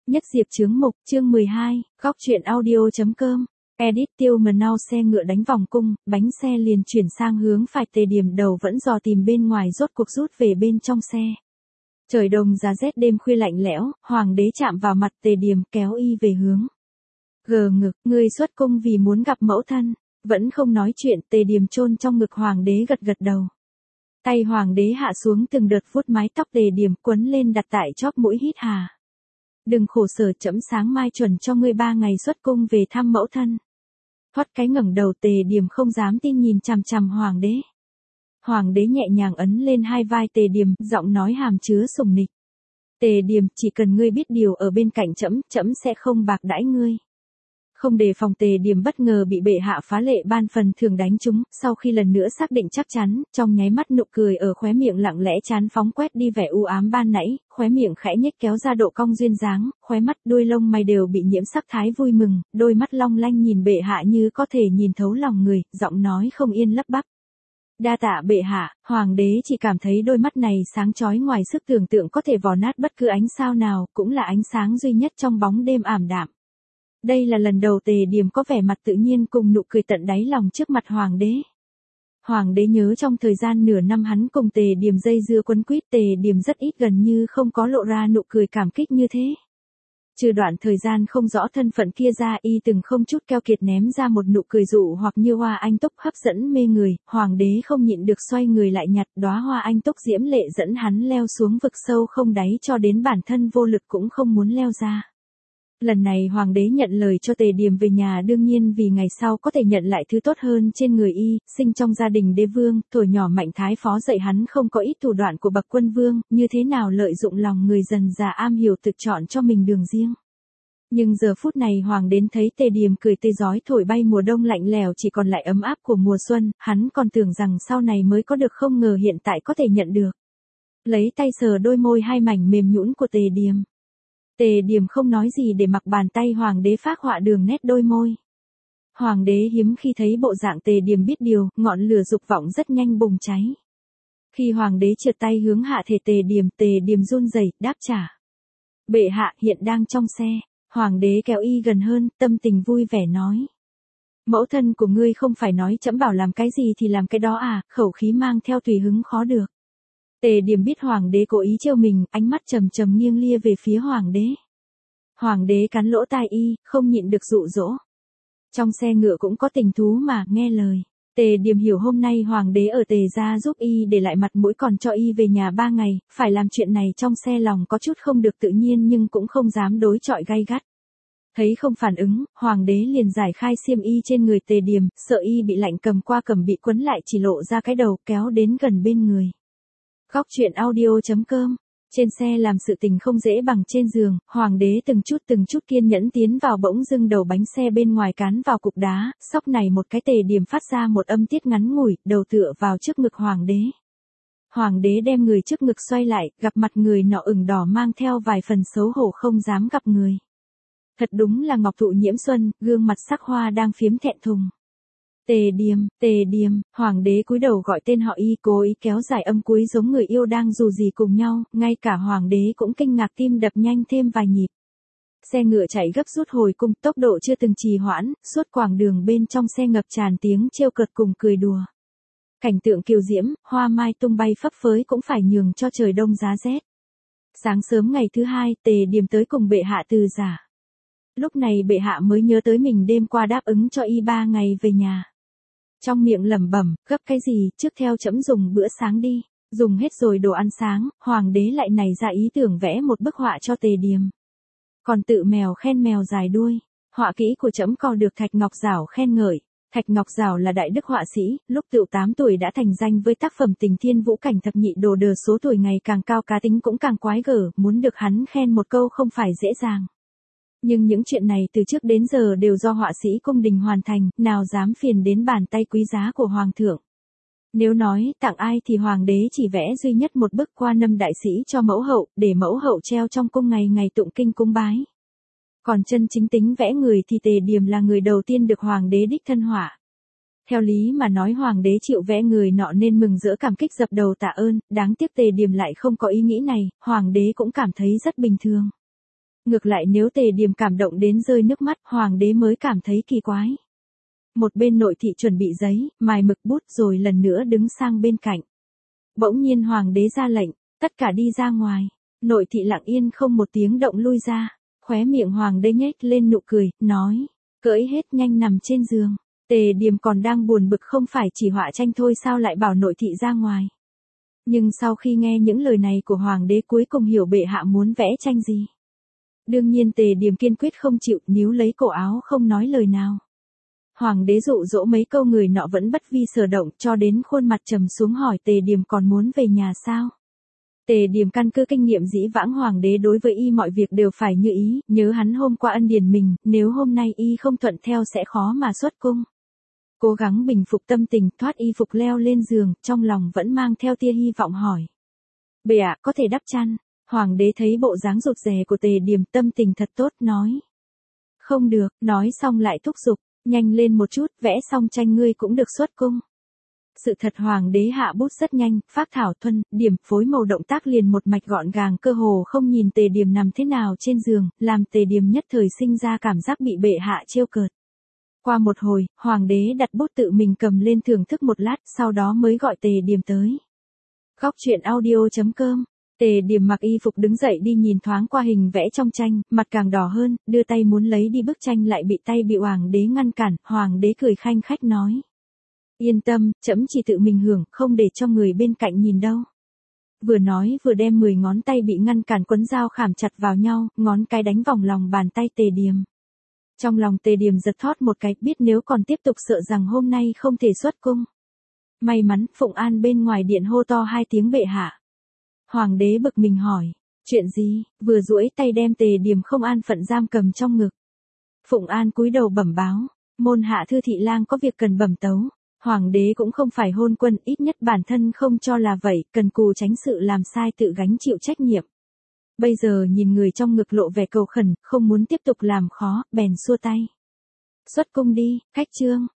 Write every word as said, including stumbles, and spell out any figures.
Nhất Diệp chướng mục, chương mười hai, góc truyện audio.com. Edit Tiêu Mờ Nau xe ngựa đánh vòng cung, bánh xe liền chuyển sang hướng phải. Tề Điểm đầu vẫn dò tìm bên ngoài rốt cuộc rút về bên trong xe. Trời đông giá rét đêm khuya lạnh lẽo, hoàng đế chạm vào mặt Tề Điểm kéo y về hướng. Gờ ngực, ngươi xuất cung vì muốn gặp mẫu thân, vẫn không nói chuyện. Tề Điểm chôn trong ngực hoàng đế gật gật đầu. Tay hoàng đế hạ xuống từng đợt vuốt mái tóc Tề Điểm quấn lên đặt tại chóp mũi hít hà. Đừng khổ sở, trẫm sáng mai chuẩn cho ngươi ba ngày xuất cung về thăm mẫu thân. Thoát cái ngẩng đầu. Tề Điểm không dám tin nhìn chằm chằm hoàng đế. Hoàng đế nhẹ nhàng ấn lên hai vai Tề Điểm, giọng nói hàm chứa sủng nịch. Tề Điểm, chỉ cần ngươi biết điều ở bên cạnh trẫm, trẫm sẽ không bạc đãi ngươi. Không đề phòng Tề Điểm bất ngờ bị bệ hạ phá lệ ban phần thưởng đánh trúng, sau khi lần nữa xác định chắc chắn, trong nháy mắt nụ cười ở khóe miệng lặng lẽ chán phóng quét đi vẻ u ám ban nãy, khóe miệng khẽ nhếch kéo ra độ cong duyên dáng, khóe mắt đuôi lông mày đều bị nhiễm sắc thái vui mừng, đôi mắt long lanh nhìn bệ hạ như có thể nhìn thấu lòng người, giọng nói không yên lắp bắp. Đa tạ bệ hạ. Hoàng đế chỉ cảm thấy đôi mắt này sáng chói ngoài sức tưởng tượng, có thể vò nát bất cứ ánh sao nào, cũng là ánh sáng duy nhất trong bóng đêm ảm đạm. Đây là lần đầu Tề Điểm có vẻ mặt tự nhiên cùng nụ cười tận đáy lòng trước mặt hoàng đế. Hoàng đế nhớ trong thời gian nửa năm hắn cùng Tề Điểm dây dưa quấn quýt, Tề Điểm rất ít gần như không có lộ ra nụ cười cảm kích như thế. Trừ đoạn thời gian không rõ thân phận kia ra, y từng không chút keo kiệt ném ra một nụ cười dụ hoặc như hoa anh túc hấp dẫn mê người. Hoàng đế không nhịn được xoay người lại nhặt đóa hoa anh túc diễm lệ dẫn hắn leo xuống vực sâu không đáy, cho đến bản thân vô lực cũng không muốn leo ra. Lần này hoàng đế nhận lời cho Tề Điểm về nhà, đương nhiên vì ngày sau có thể nhận lại thứ tốt hơn trên người y, sinh trong gia đình đế vương, tuổi nhỏ Mạnh Thái Phó dạy hắn không có ít thủ đoạn của bậc quân vương, như thế nào lợi dụng lòng người dần già am hiểu tự chọn cho mình đường riêng. Nhưng giờ phút này hoàng đến thấy Tề Điểm cười tươi rói thổi bay mùa đông lạnh lẽo, chỉ còn lại ấm áp của mùa xuân, hắn còn tưởng rằng sau này mới có được, không ngờ hiện tại có thể nhận được. Lấy tay sờ đôi môi hai mảnh mềm nhũn của Tề Điểm. Tề Điểm không nói gì để mặc bàn tay hoàng đế phác họa đường nét đôi môi. Hoàng đế hiếm khi thấy bộ dạng Tề Điểm biết điều, ngọn lửa dục vọng rất nhanh bùng cháy. Khi hoàng đế trượt tay hướng hạ thể Tề Điểm, Tề Điểm run rẩy đáp trả. Bệ hạ hiện đang trong xe. Hoàng đế kéo y gần hơn, tâm tình vui vẻ nói. Mẫu thân của ngươi không phải nói trẫm bảo làm cái gì thì làm cái đó à, khẩu khí mang theo tùy hứng khó được. Tề Điểm biết hoàng đế cố ý trêu mình, ánh mắt trầm trầm nghiêng lia về phía hoàng đế. Hoàng đế cắn lỗ tai y, không nhịn được dụ dỗ. Trong xe ngựa cũng có tình thú mà, nghe lời. Tề Điểm hiểu hôm nay hoàng đế ở Tề gia giúp y để lại mặt mũi còn cho y về nhà ba ngày, phải làm chuyện này trong xe lòng có chút không được tự nhiên nhưng cũng không dám đối chọi gay gắt. Thấy không phản ứng, hoàng đế liền giải khai xiêm y trên người Tề Điểm, sợ y bị lạnh cầm qua cầm bị quấn lại, chỉ lộ ra cái đầu, kéo đến gần bên người. Góc truyện audio.com. Trên xe làm sự tình không dễ bằng trên giường, hoàng đế từng chút từng chút kiên nhẫn tiến vào, bỗng dưng đầu bánh xe bên ngoài cán vào cục đá, sóc này một cái. Tề Điểm phát ra một âm tiết ngắn ngủi, đầu tựa vào trước ngực hoàng đế. Hoàng đế đem người trước ngực xoay lại, gặp mặt người nọ ửng đỏ mang theo vài phần xấu hổ không dám gặp người. Thật đúng là ngọc thụ nhiễm xuân, gương mặt sắc hoa đang phiếm thẹn thùng. Tề Điểm, Tề Điểm, hoàng đế cúi đầu gọi tên họ y, cố ý kéo dài âm cuối giống người yêu đang dù gì cùng nhau, ngay cả hoàng đế cũng kinh ngạc, tim đập nhanh thêm vài nhịp. Xe ngựa chạy gấp rút hồi cung, tốc độ chưa từng trì hoãn, suốt quãng đường bên trong xe ngập tràn tiếng trêu cợt cùng cười đùa. Cảnh tượng kiều diễm, hoa mai tung bay phấp phới cũng phải nhường cho trời đông giá rét. Sáng sớm ngày thứ hai, Tề Điểm tới cùng bệ hạ từ giả. Lúc này bệ hạ mới nhớ tới mình đêm qua đáp ứng cho y ba ngày về nhà. Trong miệng lẩm bẩm, gấp cái gì, trước theo trẫm dùng bữa sáng đi. Dùng hết rồi đồ ăn sáng, hoàng đế lại nảy ra ý tưởng vẽ một bức họa cho Tề Điểm. Còn tự mèo khen mèo dài đuôi. Họa kỹ của trẫm còn được Thạch Ngọc Giảo khen ngợi. Thạch Ngọc Giảo là đại đức họa sĩ, lúc tựu tám tuổi đã thành danh với tác phẩm Tình Thiên Vũ Cảnh thập nhị đồ đờ, số tuổi ngày càng cao cá tính cũng càng quái gở, muốn được hắn khen một câu không phải dễ dàng. Nhưng những chuyện này từ trước đến giờ đều do họa sĩ cung đình hoàn thành, nào dám phiền đến bàn tay quý giá của hoàng thượng. Nếu nói tặng ai thì hoàng đế chỉ vẽ duy nhất một bức Qua Nâm đại sĩ cho mẫu hậu, để mẫu hậu treo trong cung ngày ngày tụng kinh cúng bái. Còn chân chính tính vẽ người thì Tề Điểm là người đầu tiên được hoàng đế đích thân họa. Theo lý mà nói hoàng đế chịu vẽ người nọ nên mừng rỡ cảm kích dập đầu tạ ơn, đáng tiếc Tề Điểm lại không có ý nghĩ này, hoàng đế cũng cảm thấy rất bình thường. Ngược lại nếu Tề Điềm cảm động đến rơi nước mắt, hoàng đế mới cảm thấy kỳ quái. Một bên nội thị chuẩn bị giấy, mài mực bút rồi lần nữa đứng sang bên cạnh. Bỗng nhiên hoàng đế ra lệnh, tất cả đi ra ngoài. Nội thị lặng yên không một tiếng động lui ra. Khóe miệng hoàng đế nhếch lên nụ cười, nói, cỡi hết nhanh nằm trên giường. Tề Điềm còn đang buồn bực không phải chỉ họa tranh thôi sao lại bảo nội thị ra ngoài. Nhưng sau khi nghe những lời này của hoàng đế cuối cùng hiểu bệ hạ muốn vẽ tranh gì. Đương nhiên Tề Điềm kiên quyết không chịu, níu lấy cổ áo không nói lời nào. Hoàng đế dụ dỗ mấy câu người nọ vẫn bất vi sở động cho đến khuôn mặt trầm xuống hỏi Tề Điềm còn muốn về nhà sao. Tề Điềm căn cứ kinh nghiệm dĩ vãng hoàng đế đối với y mọi việc đều phải như ý, nhớ hắn hôm qua ân điển mình, nếu hôm nay y không thuận theo sẽ khó mà xuất cung. Cố gắng bình phục tâm tình, thoát y phục leo lên giường, trong lòng vẫn mang theo tia hy vọng hỏi. Bệ hạ, có thể đắp chăn. Hoàng đế thấy bộ dáng rụt rè của Tề Điềm, tâm tình thật tốt, nói. Không được, nói xong lại thúc giục, nhanh lên một chút, vẽ xong tranh ngươi cũng được xuất cung. Sự thật hoàng đế hạ bút rất nhanh, phác thảo thuần, điểm, phối màu động tác liền một mạch gọn gàng cơ hồ không nhìn Tề Điềm nằm thế nào trên giường, làm Tề Điềm nhất thời sinh ra cảm giác bị bệ hạ trêu cợt. Qua một hồi, hoàng đế đặt bút tự mình cầm lên thưởng thức một lát, sau đó mới gọi Tề Điềm tới. Góc truyện audio chấm com. Tề Điềm mặc y phục đứng dậy đi nhìn thoáng qua hình vẽ trong tranh, mặt càng đỏ hơn, đưa tay muốn lấy đi bức tranh lại bị tay bị hoàng đế ngăn cản, hoàng đế cười khanh khách nói. Yên tâm, trẫm chỉ tự mình hưởng, không để cho người bên cạnh nhìn đâu. Vừa nói vừa đem mười ngón tay bị ngăn cản quấn dao khảm chặt vào nhau, ngón cái đánh vòng lòng bàn tay Tề Điềm. Trong lòng Tề Điềm giật thót một cái, biết nếu còn tiếp tục sợ rằng hôm nay không thể xuất cung. May mắn, Phụng An bên ngoài điện hô to hai tiếng bệ hạ. Hoàng đế bực mình hỏi, chuyện gì, vừa duỗi tay đem Tề Điềm không an phận giam cầm trong ngực. Phụng An cúi đầu bẩm báo, môn hạ thư thị lang có việc cần bẩm tấu. Hoàng đế cũng không phải hôn quân, ít nhất bản thân không cho là vậy, cần cù tránh sự làm sai tự gánh chịu trách nhiệm. Bây giờ nhìn người trong ngực lộ vẻ cầu khẩn, không muốn tiếp tục làm khó, bèn xua tay. Xuất cung đi, khách trương.